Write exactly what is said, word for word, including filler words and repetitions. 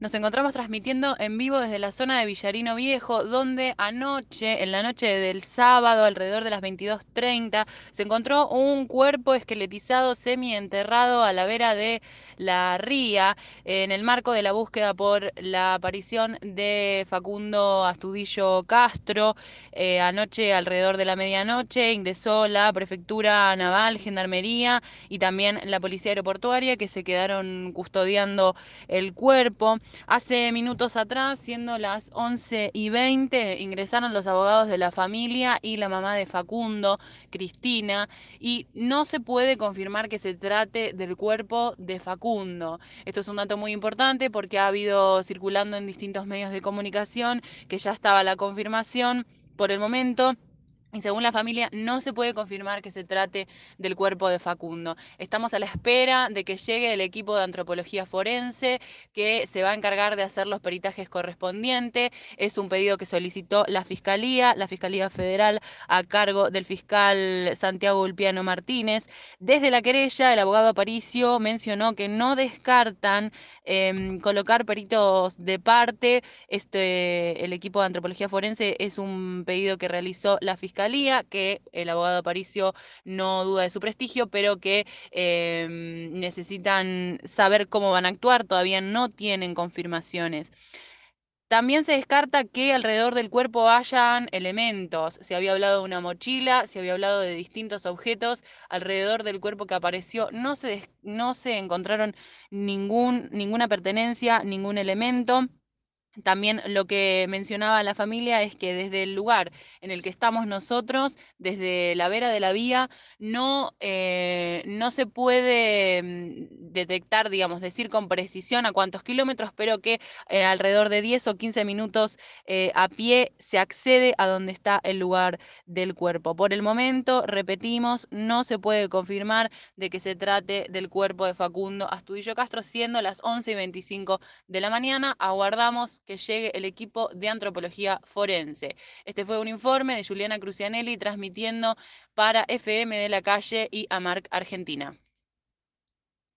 Nos encontramos transmitiendo en vivo desde la zona de Villarino Viejo, donde anoche, en la noche del sábado, alrededor de las veintidós treinta, se encontró un cuerpo esqueletizado semienterrado a la vera de la ría, en el marco de la búsqueda por la aparición de Facundo Astudillo Castro. Eh, anoche, alrededor de la medianoche, ingresó la Prefectura Naval, Gendarmería y también la Policía Aeroportuaria, que se quedaron custodiando el cuerpo. Hace minutos atrás, siendo las once y veinte, ingresaron los abogados de la familia y la mamá de Facundo, Cristina, y no se puede confirmar que se trate del cuerpo de Facundo. Esto es un dato muy importante porque ha habido circulando en distintos medios de comunicación que ya estaba la confirmación por el momento. Y según la familia, no se puede confirmar que se trate del cuerpo de Facundo. Estamos a la espera de que llegue el equipo de antropología forense, que se va a encargar de hacer los peritajes correspondientes. Es un pedido que solicitó la Fiscalía, la Fiscalía Federal, a cargo del fiscal Santiago Ulpiano Martínez. Desde la querella, el abogado Aparicio mencionó que no descartan eh, colocar peritos de parte. Este, el equipo de antropología forense es un pedido que realizó la Fiscalía, que el abogado Aparicio no duda de su prestigio, pero que eh, necesitan saber cómo van a actuar, todavía no tienen confirmaciones. También se descarta que alrededor del cuerpo hayan elementos. Se había hablado de una mochila, se había hablado de distintos objetos. Alrededor del cuerpo que apareció no se, des- no se encontraron ningún, ninguna pertenencia, ningún elemento. También lo que mencionaba la familia es que desde el lugar en el que estamos nosotros, desde la vera de la vía, no, eh, no se puede mm, detectar, digamos, decir con precisión a cuántos kilómetros, pero que eh, alrededor de diez o quince minutos eh, a pie se accede a donde está el lugar del cuerpo. Por el momento, repetimos, no se puede confirmar de que se trate del cuerpo de Facundo Astudillo Castro, siendo las once y veinticinco de la mañana. Aguardamos que llegue el equipo de antropología forense. Este fue un informe de Juliana Crucianelli transmitiendo para F M de la Calle y AMARC Argentina.